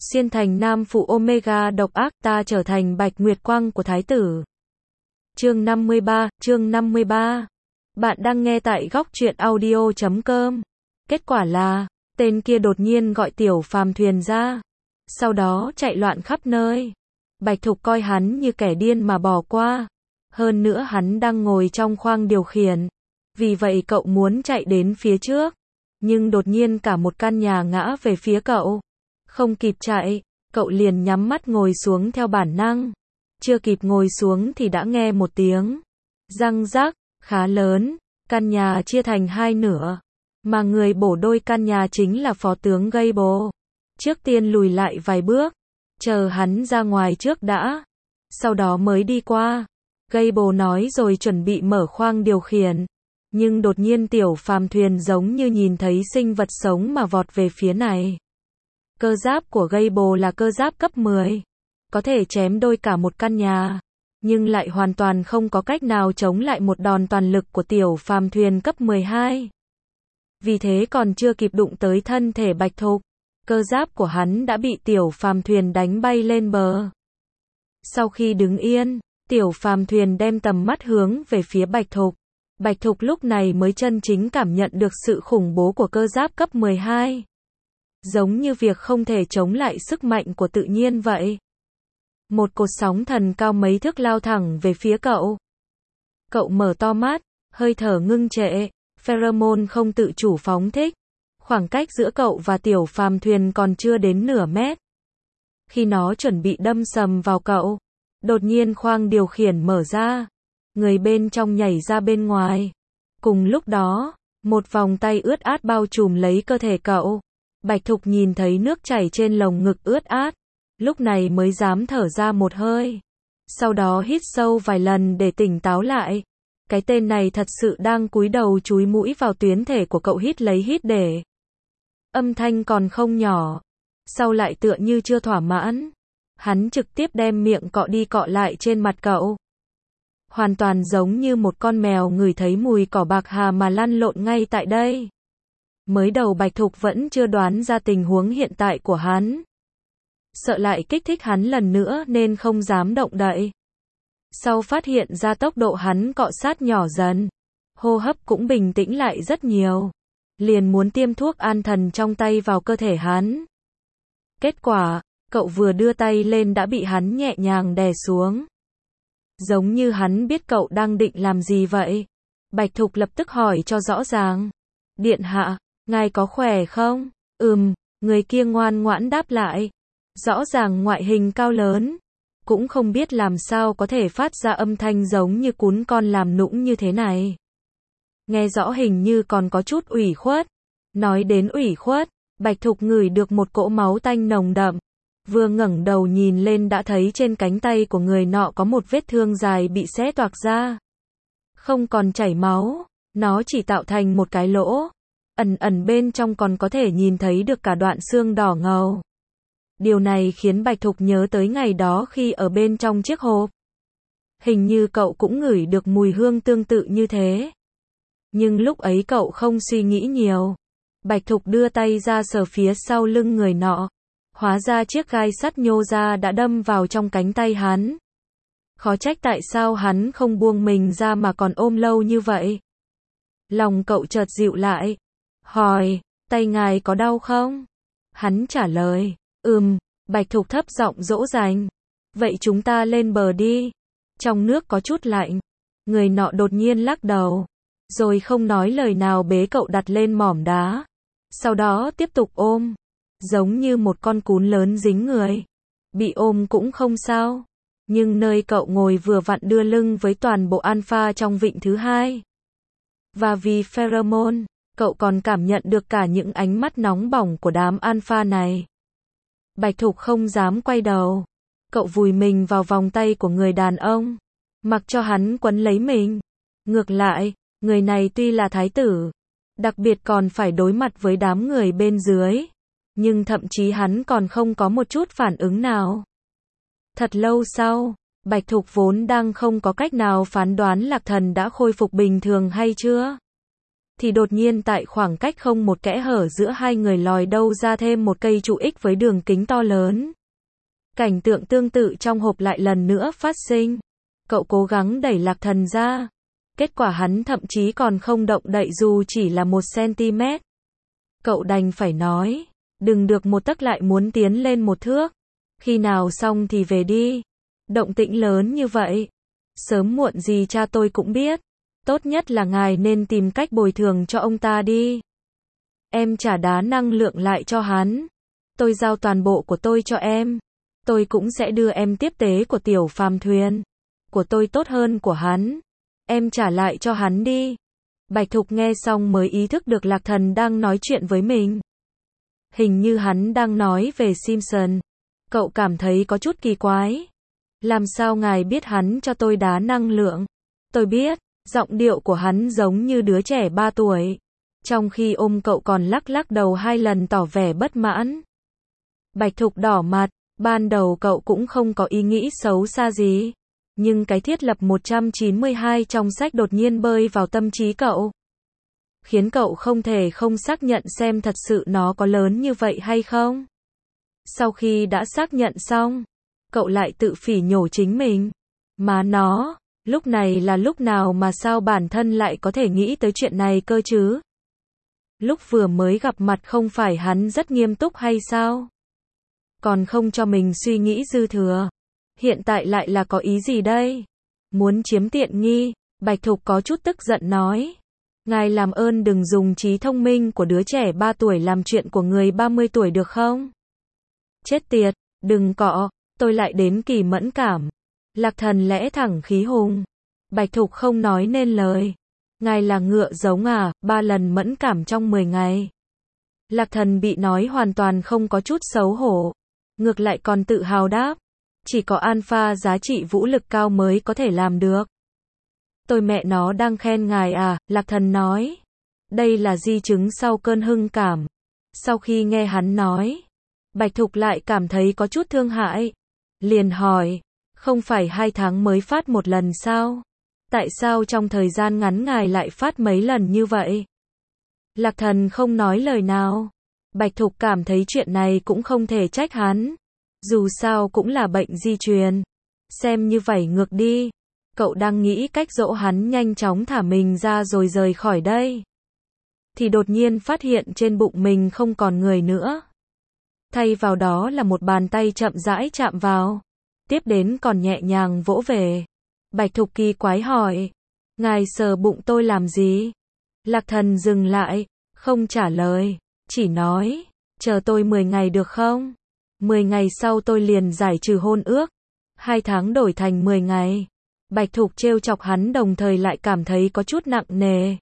xuyên thành nam phụ Omega độc ác, ta trở thành bạch nguyệt quang của thái tử. Chương 53. Bạn đang nghe tại góc truyện audio.com. Kết quả là, tên kia đột nhiên gọi Tiểu Phàm thuyền ra. Sau đó chạy loạn khắp nơi. Bạch Thục coi hắn như kẻ điên mà bỏ qua. Hơn nữa hắn đang ngồi trong khoang điều khiển. Vì vậy cậu muốn chạy đến phía trước. Nhưng đột nhiên cả một căn nhà ngã về phía cậu. Không kịp chạy, cậu liền nhắm mắt ngồi xuống theo bản năng. Chưa kịp ngồi xuống thì đã nghe một tiếng răng rắc khá lớn, căn nhà chia thành hai nửa. Mà người bổ đôi căn nhà chính là phó tướng Gable. Trước tiên lùi lại vài bước, chờ hắn ra ngoài trước đã, sau đó mới đi qua. Gable nói rồi chuẩn bị mở khoang điều khiển. Nhưng đột nhiên Tiểu Phàm thuyền giống như nhìn thấy sinh vật sống mà vọt về phía này. Cơ giáp của Gable là cơ giáp cấp 10. Có thể chém đôi cả một căn nhà. Nhưng lại hoàn toàn không có cách nào chống lại một đòn toàn lực của Tiểu Phàm thuyền cấp 12. Vì thế còn chưa kịp đụng tới thân thể Bạch Thục, cơ giáp của hắn đã bị Tiểu Phàm thuyền đánh bay lên bờ. Sau khi đứng yên, Tiểu Phàm thuyền đem tầm mắt hướng về phía Bạch Thục. Bạch Thục lúc này mới chân chính cảm nhận được sự khủng bố của cơ giáp cấp 12. Giống như việc không thể chống lại sức mạnh của tự nhiên vậy. Một cột sóng thần cao mấy thước lao thẳng về phía cậu. Cậu mở to mắt, hơi thở ngưng trệ, pheromone không tự chủ phóng thích. Khoảng cách giữa cậu và Tiểu Phàm thuyền còn chưa đến nửa mét. Khi nó chuẩn bị đâm sầm vào cậu, đột nhiên khoang điều khiển mở ra. Người bên trong nhảy ra bên ngoài. Cùng lúc đó, một vòng tay ướt át bao trùm lấy cơ thể cậu. Bạch Thục nhìn thấy nước chảy trên lồng ngực ướt át. Lúc này mới dám thở ra một hơi. Sau đó hít sâu vài lần để tỉnh táo lại. Cái tên này thật sự đang cúi đầu chúi mũi vào tuyến thể của cậu, hít lấy hít để. Âm thanh còn không nhỏ. Sau lại tựa như chưa thỏa mãn. Hắn trực tiếp đem miệng cọ đi cọ lại trên mặt cậu. Hoàn toàn giống như một con mèo ngửi thấy mùi cỏ bạc hà mà lăn lộn ngay tại đây. Mới đầu Bạch Thục vẫn chưa đoán ra tình huống hiện tại của hắn. Sợ lại kích thích hắn lần nữa nên không dám động đậy. Sau phát hiện ra tốc độ hắn cọ sát nhỏ dần, hô hấp cũng bình tĩnh lại rất nhiều. Liền muốn tiêm thuốc an thần trong tay vào cơ thể hắn. Kết quả, cậu vừa đưa tay lên đã bị hắn nhẹ nhàng đè xuống. Giống như hắn biết cậu đang định làm gì vậy. Bạch Thục lập tức hỏi cho rõ ràng. Điện hạ, ngài có khỏe không? Người kia ngoan ngoãn đáp lại. Rõ ràng ngoại hình cao lớn. Cũng không biết làm sao có thể phát ra âm thanh giống như cún con làm nũng như thế này. Nghe rõ hình như còn có chút ủy khuất. Nói đến ủy khuất, Bạch Thục ngửi được một cỗ máu tanh nồng đậm. Vừa ngẩng đầu nhìn lên đã thấy trên cánh tay của người nọ có một vết thương dài bị xé toạc ra. Không còn chảy máu, nó chỉ tạo thành một cái lỗ. Ẩn bên trong còn có thể nhìn thấy được cả đoạn xương đỏ ngầu. Điều này khiến Bạch Thục nhớ tới ngày đó khi ở bên trong chiếc hộp. Hình như cậu cũng ngửi được mùi hương tương tự như thế. Nhưng lúc ấy cậu không suy nghĩ nhiều. Bạch Thục đưa tay ra sờ phía sau lưng người nọ. Hóa ra chiếc gai sắt nhô ra đã đâm vào trong cánh tay hắn. Khó trách tại sao hắn không buông mình ra mà còn ôm lâu như vậy. Lòng cậu chợt dịu lại. Hỏi, tay ngài có đau không? Hắn trả lời, Bạch Thục thấp giọng dỗ dành. Vậy chúng ta lên bờ đi. Trong nước có chút lạnh. Người nọ đột nhiên lắc đầu. Rồi không nói lời nào bế cậu đặt lên mỏm đá. Sau đó tiếp tục ôm. Giống như một con cún lớn dính người. Bị ôm cũng không sao. Nhưng nơi cậu ngồi vừa vặn đưa lưng với toàn bộ alpha trong vịnh thứ hai. Và vì pheromone, cậu còn cảm nhận được cả những ánh mắt nóng bỏng của đám alpha này. Bạch Thục không dám quay đầu. Cậu vùi mình vào vòng tay của người đàn ông. Mặc cho hắn quấn lấy mình. Ngược lại, người này tuy là thái tử. Đặc biệt còn phải đối mặt với đám người bên dưới. Nhưng thậm chí hắn còn không có một chút phản ứng nào. Thật lâu sau, Bạch Thục vốn đang không có cách nào phán đoán Lạc Thần đã khôi phục bình thường hay chưa. thì đột nhiên tại khoảng cách không một kẽ hở giữa hai người lòi đâu ra thêm một cây trụ X với đường kính to lớn. Cảnh tượng tương tự trong hộp lại lần nữa phát sinh. Cậu cố gắng đẩy Lạc Thần ra. Kết quả hắn thậm chí còn không động đậy dù chỉ là 1 cm. Cậu đành phải nói, đừng được một tấc lại muốn tiến lên 1 thước. Khi nào xong thì về đi. Động tĩnh lớn như vậy, sớm muộn gì cha tôi cũng biết. Tốt nhất là ngài nên tìm cách bồi thường cho ông ta đi. Em trả đá năng lượng lại cho hắn. Tôi giao toàn bộ của tôi cho em. Tôi cũng sẽ đưa em tiếp tế của tiểu phàm thuyền. Của tôi tốt hơn của hắn. Em trả lại cho hắn đi. Bạch Thục nghe xong mới ý thức được Lạc Thần đang nói chuyện với mình. Hình như hắn đang nói về Simpson. Cậu cảm thấy có chút kỳ quái. Làm sao ngài biết hắn cho tôi đá năng lượng? Tôi biết, giọng điệu của hắn giống như đứa trẻ 3 tuổi. Trong khi ôm cậu còn lắc lắc đầu 2 lần tỏ vẻ bất mãn. Bạch Thục đỏ mặt, ban đầu cậu cũng không có ý nghĩ xấu xa gì. Nhưng cái thiết lập 192 trong sách đột nhiên bơi vào tâm trí cậu. Khiến cậu không thể không xác nhận xem thật sự nó có lớn như vậy hay không. Sau khi đã xác nhận xong, cậu lại tự phỉ nhổ chính mình. Mà nó, lúc này là lúc nào mà sao bản thân lại có thể nghĩ tới chuyện này cơ chứ? Lúc vừa mới gặp mặt không phải hắn rất nghiêm túc hay sao? Còn không cho mình suy nghĩ dư thừa. Hiện tại lại là có ý gì đây? Muốn chiếm tiện nghi, Bạch Thục có chút tức giận nói. Ngài làm ơn đừng dùng trí thông minh của đứa trẻ 3 tuổi làm chuyện của người 30 tuổi được không? Chết tiệt, đừng cọ, tôi lại đến kỳ mẫn cảm. Lạc Thần lẽ thẳng khí hùng. Bạch Thục không nói nên lời. Ngài là ngựa giống à, 3 lần mẫn cảm trong 10 ngày. Lạc Thần bị nói hoàn toàn không có chút xấu hổ. Ngược lại còn tự hào đáp. Chỉ có alpha giá trị vũ lực cao mới có thể làm được. Tôi mẹ nó đang khen ngài à, Lạc Thần nói. Đây là di chứng sau cơn hưng cảm. Sau khi nghe hắn nói, Bạch Thục lại cảm thấy có chút thương hại. Liền hỏi, không phải 2 tháng mới phát 1 lần sao? Tại sao trong thời gian ngắn ngài lại phát mấy lần như vậy? Lạc Thần không nói lời nào. Bạch Thục cảm thấy chuyện này cũng không thể trách hắn. Dù sao cũng là bệnh di truyền. Xem như vậy ngược đi. Cậu đang nghĩ cách dỗ hắn nhanh chóng thả mình ra rồi rời khỏi đây. Thì đột nhiên phát hiện trên bụng mình không còn người nữa. Thay vào đó là một bàn tay chậm rãi chạm vào. Tiếp đến còn nhẹ nhàng vỗ về. Bạch Thục kỳ quái hỏi. Ngài sờ bụng tôi làm gì? Lạc Thần dừng lại, không trả lời. Chỉ nói, chờ tôi 10 ngày được không? 10 ngày sau tôi liền giải trừ hôn ước. 2 tháng đổi thành 10 ngày. Bạch Thục trêu chọc hắn đồng thời lại cảm thấy có chút nặng nề.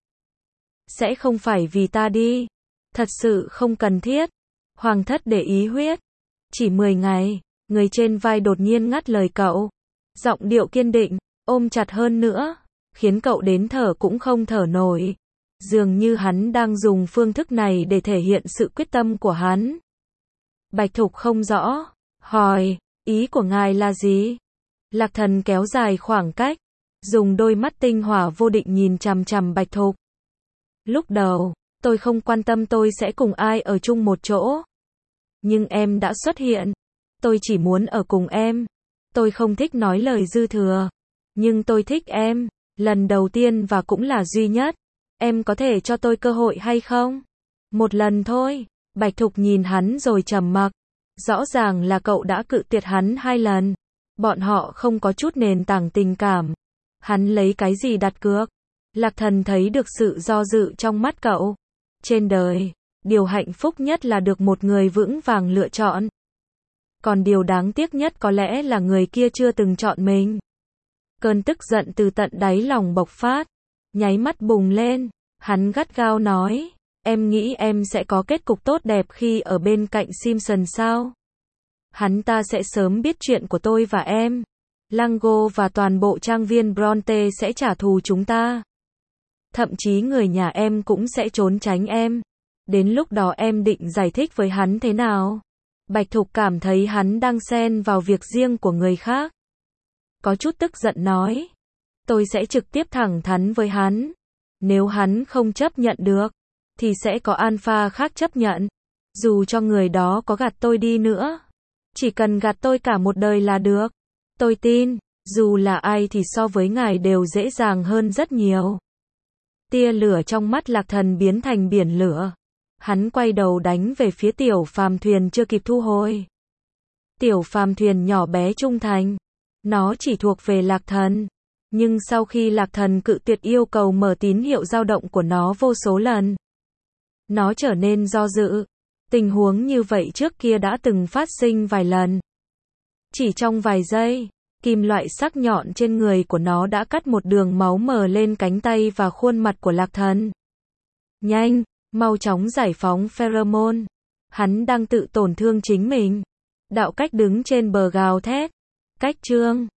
Sẽ không phải vì ta đi. Thật sự không cần thiết. Hoàng thất để ý huyết. Chỉ 10 ngày, người trên vai đột nhiên ngắt lời cậu. Giọng điệu kiên định, ôm chặt hơn nữa, khiến cậu đến thở cũng không thở nổi. Dường như hắn đang dùng phương thức này để thể hiện sự quyết tâm của hắn. Bạch Thục không rõ, hỏi, ý của ngài là gì? Lạc Thần kéo dài khoảng cách, dùng đôi mắt tinh hỏa vô định nhìn chằm chằm Bạch Thục. Lúc đầu, tôi không quan tâm tôi sẽ cùng ai ở chung một chỗ. Nhưng em đã xuất hiện. Tôi chỉ muốn ở cùng em. Tôi không thích nói lời dư thừa. Nhưng tôi thích em. Lần đầu tiên và cũng là duy nhất. Em có thể cho tôi cơ hội hay không? Một lần thôi. Bạch Thục nhìn hắn rồi trầm mặc. Rõ ràng là cậu đã cự tuyệt hắn 2 lần. Bọn họ không có chút nền tảng tình cảm. Hắn lấy cái gì đặt cược? Lạc Thần thấy được sự do dự trong mắt cậu. Trên đời, điều hạnh phúc nhất là được một người vững vàng lựa chọn. Còn điều đáng tiếc nhất có lẽ là người kia chưa từng chọn mình. Cơn tức giận từ tận đáy lòng bộc phát. Nháy mắt bùng lên. Hắn gắt gao nói. Em nghĩ em sẽ có kết cục tốt đẹp khi ở bên cạnh Simpson sao? Hắn ta sẽ sớm biết chuyện của tôi và em. Lango và toàn bộ trang viên Bronte sẽ trả thù chúng ta. Thậm chí người nhà em cũng sẽ trốn tránh em. Đến lúc đó em định giải thích với hắn thế nào? Bạch Thục cảm thấy hắn đang xen vào việc riêng của người khác. Có chút tức giận nói. Tôi sẽ trực tiếp thẳng thắn với hắn. Nếu hắn không chấp nhận được, thì sẽ có alpha khác chấp nhận. Dù cho người đó có gạt tôi đi nữa, chỉ cần gạt tôi cả một đời là được. Tôi tin, dù là ai thì so với ngài đều dễ dàng hơn rất nhiều. Tia lửa trong mắt Lạc Thần biến thành biển lửa. Hắn quay đầu đánh về phía tiểu phàm thuyền chưa kịp thu hồi. Tiểu phàm thuyền nhỏ bé trung thành. Nó chỉ thuộc về Lạc Thần. Nhưng sau khi Lạc Thần cự tuyệt yêu cầu mở tín hiệu dao động của nó vô số lần, nó trở nên do dự. Tình huống như vậy trước kia đã từng phát sinh vài lần. Chỉ trong vài giây, kim loại sắc nhọn trên người của nó đã cắt một đường máu mờ lên cánh tay và khuôn mặt của Lạc Thần. Nhanh, mau chóng giải phóng pheromone. Hắn đang tự tổn thương chính mình. Đạo Cách đứng trên bờ gào thét. Cách Trương,